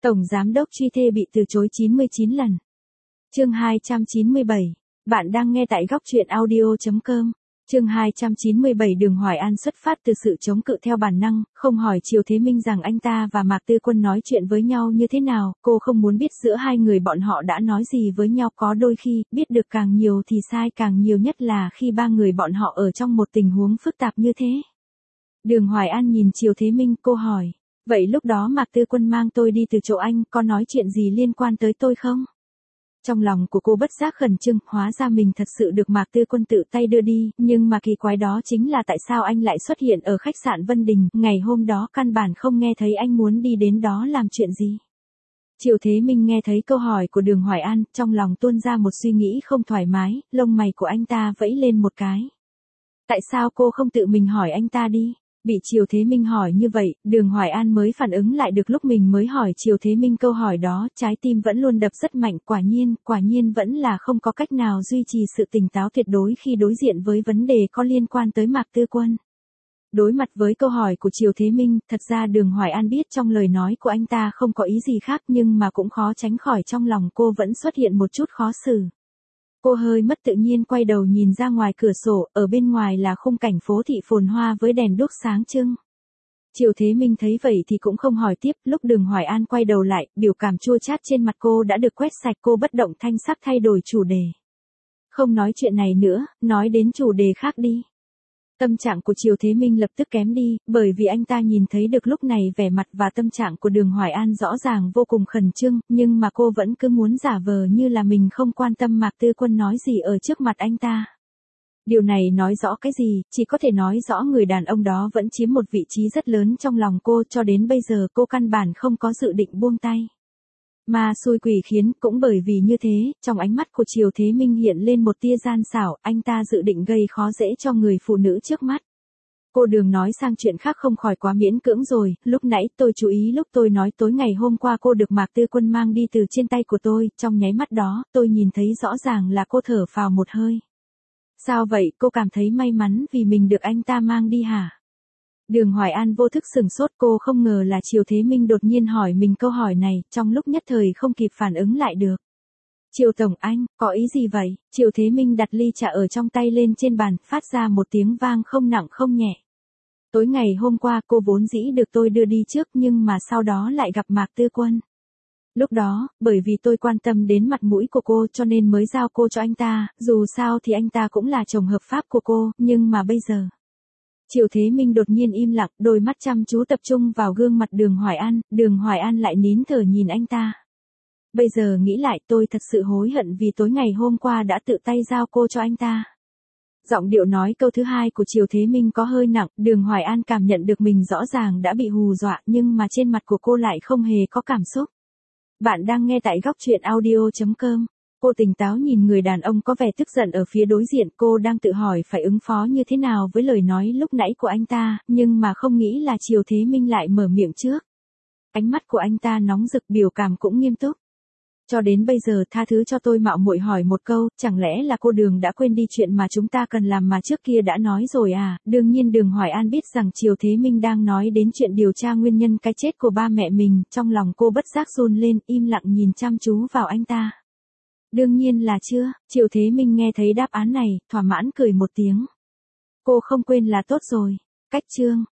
Tổng giám đốc truy thê bị từ chối 99 lần. Chương 297. Bạn đang nghe tại góc truyện audio.com. Chương 297. Đường Hoài An xuất phát từ sự chống cự theo bản năng, không hỏi Triều Thế Minh rằng anh ta và Mạc Tư Quân nói chuyện với nhau như thế nào, cô không muốn biết giữa hai người bọn họ đã nói gì với nhau, có đôi khi, biết được càng nhiều thì sai càng nhiều, nhất là khi ba người bọn họ ở trong một tình huống phức tạp như thế. Đường Hoài An nhìn Triều Thế Minh, cô hỏi, vậy lúc đó Mạc Tư Quân mang tôi đi từ chỗ anh, có nói chuyện gì liên quan tới tôi không? Trong lòng của cô bất giác khẩn trương, hóa ra mình thật sự được Mạc Tư Quân tự tay đưa đi, nhưng mà kỳ quái đó chính là tại sao anh lại xuất hiện ở khách sạn Vân Đình, ngày hôm đó căn bản không nghe thấy anh muốn đi đến đó làm chuyện gì. Triều Thế Minh nghe thấy câu hỏi của Đường Hoài An, trong lòng tuôn ra một suy nghĩ không thoải mái, lông mày của anh ta vẫy lên một cái. Tại sao cô không tự mình hỏi anh ta đi? Bị Triều Thế Minh hỏi như vậy, Đường Hoài An mới phản ứng lại được lúc mình mới hỏi Triều Thế Minh câu hỏi đó, trái tim vẫn luôn đập rất mạnh, quả nhiên vẫn là không có cách nào duy trì sự tỉnh táo tuyệt đối khi đối diện với vấn đề có liên quan tới Mạc Tư Quân. Đối mặt với câu hỏi của Triều Thế Minh, thật ra Đường Hoài An biết trong lời nói của anh ta không có ý gì khác, nhưng mà cũng khó tránh khỏi trong lòng cô vẫn xuất hiện một chút khó xử. Cô hơi mất tự nhiên quay đầu nhìn ra ngoài cửa sổ, ở bên ngoài là khung cảnh phố thị phồn hoa với đèn đuốc sáng trưng. Triều Thế Minh thấy vậy thì cũng không hỏi tiếp, lúc Đường Hoài An quay đầu lại, biểu cảm chua chát trên mặt cô đã được quét sạch, cô bất động thanh sắc thay đổi chủ đề. Không nói chuyện này nữa, nói đến chủ đề khác đi. Tâm trạng của Triều Thế Minh lập tức kém đi, bởi vì anh ta nhìn thấy được lúc này vẻ mặt và tâm trạng của Đường Hoài An rõ ràng vô cùng khẩn trương, nhưng mà cô vẫn cứ muốn giả vờ như là mình không quan tâm Mạc Tư Quân nói gì ở trước mặt anh ta. Điều này nói rõ cái gì, chỉ có thể nói rõ người đàn ông đó vẫn chiếm một vị trí rất lớn trong lòng cô, cho đến bây giờ cô căn bản không có dự định buông tay. Mà xui quỷ khiến, cũng bởi vì như thế, trong ánh mắt của Triều Thế Minh hiện lên một tia gian xảo, anh ta dự định gây khó dễ cho người phụ nữ trước mắt. Cô Đường nói sang chuyện khác không khỏi quá miễn cưỡng rồi, lúc nãy tôi chú ý lúc tôi nói tối ngày hôm qua cô được Mạc Tư Quân mang đi từ trên tay của tôi, trong nháy mắt đó, tôi nhìn thấy rõ ràng là cô thở phào một hơi. Sao vậy, cô cảm thấy may mắn vì mình được anh ta mang đi hả? Đường Hoài An vô thức sửng sốt, cô không ngờ là Triều Thế Minh đột nhiên hỏi mình câu hỏi này, trong lúc nhất thời không kịp phản ứng lại được. Triều Tổng anh, có ý gì vậy? Triều Thế Minh đặt ly trà ở trong tay lên trên bàn, phát ra một tiếng vang không nặng không nhẹ. Tối ngày hôm qua cô vốn dĩ được tôi đưa đi trước, nhưng mà sau đó lại gặp Mạc Tư Quân. Lúc đó, bởi vì tôi quan tâm đến mặt mũi của cô cho nên mới giao cô cho anh ta, dù sao thì anh ta cũng là chồng hợp pháp của cô, nhưng mà bây giờ... Triều Thế Minh đột nhiên im lặng, đôi mắt chăm chú tập trung vào gương mặt Đường Hoài An lại nín thở nhìn anh ta. Bây giờ nghĩ lại, tôi thật sự hối hận vì tối ngày hôm qua đã tự tay giao cô cho anh ta. Giọng điệu nói câu thứ hai của Triều Thế Minh có hơi nặng, Đường Hoài An cảm nhận được mình rõ ràng đã bị hù dọa, nhưng mà trên mặt của cô lại không hề có cảm xúc. Bạn đang nghe tại góc truyện audio.com. Cô tỉnh táo nhìn người đàn ông có vẻ tức giận ở phía đối diện, cô đang tự hỏi phải ứng phó như thế nào với lời nói lúc nãy của anh ta, nhưng mà không nghĩ là Triều Thế Minh lại mở miệng trước. Ánh mắt của anh ta nóng rực, biểu cảm cũng nghiêm túc. Cho đến bây giờ tha thứ cho tôi mạo muội hỏi một câu, chẳng lẽ là cô Đường đã quên đi chuyện mà chúng ta cần làm mà trước kia đã nói rồi à? Đương nhiên Đường Hoài An biết rằng Triều Thế Minh đang nói đến chuyện điều tra nguyên nhân cái chết của ba mẹ mình, trong lòng cô bất giác run lên, im lặng nhìn chăm chú vào anh ta. Đương nhiên là chưa, Triều Thế Minh nghe thấy đáp án này, thỏa mãn cười một tiếng. Cô không quên là tốt rồi. Cách chương